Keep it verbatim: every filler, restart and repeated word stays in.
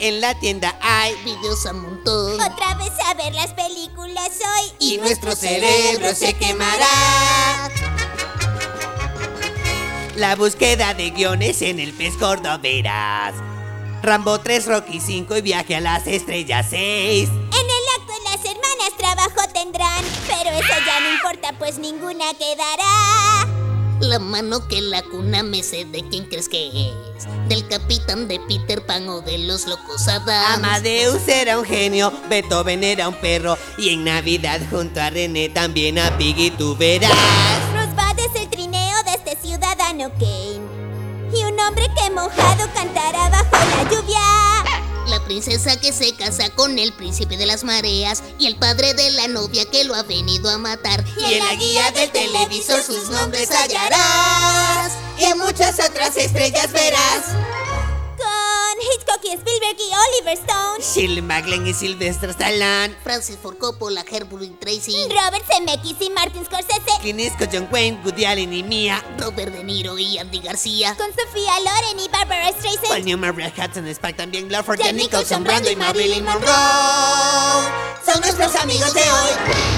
en la tienda hay videos a montón. Otra vez a ver las películas hoy y nuestro cerebro se quemará. La búsqueda de guiones en el pez gordo verás. Rambo tres, Rocky cinco y Viaje a las Estrellas seis. En el acto las hermanas trabajo tendrán, pero eso ya no importa pues ninguna quedará. La mano que la cuna me sé de quién crees que es. Del capitán de Peter Pan o de los locos Adams. Amadeus era un genio, Beethoven era un perro y en Navidad junto a René también a Piggy tú verás. Rosebud es el trineo de este ciudadano Kane y un hombre que mojado cantará bajo la lluvia. La princesa que se casa con el príncipe de las mareas y el padre de la novia que lo ha venido a matar. Y en la guía del televisor sus nombres hallarás y en muchas otras estrellas verás. Con Hitchcock y Spielberg y Oliver Stone, Shirley MacLaine y Sylvester Stallone, Francis Ford Coppola, Herb Tracy, Robert Zemeckis y Martin Scorsese, Clint Eastwood, John Wayne, Woody Allen y Mia, Robert De Niro y Andy García, con Sofía Loren y Barbara Streisand, Paul Newman, Brad Hudson, Spike también, Glorford, Jack Jack Nicholson, Nicholson, Brando y Marilyn Monroe. Son nuestros amigos de hoy.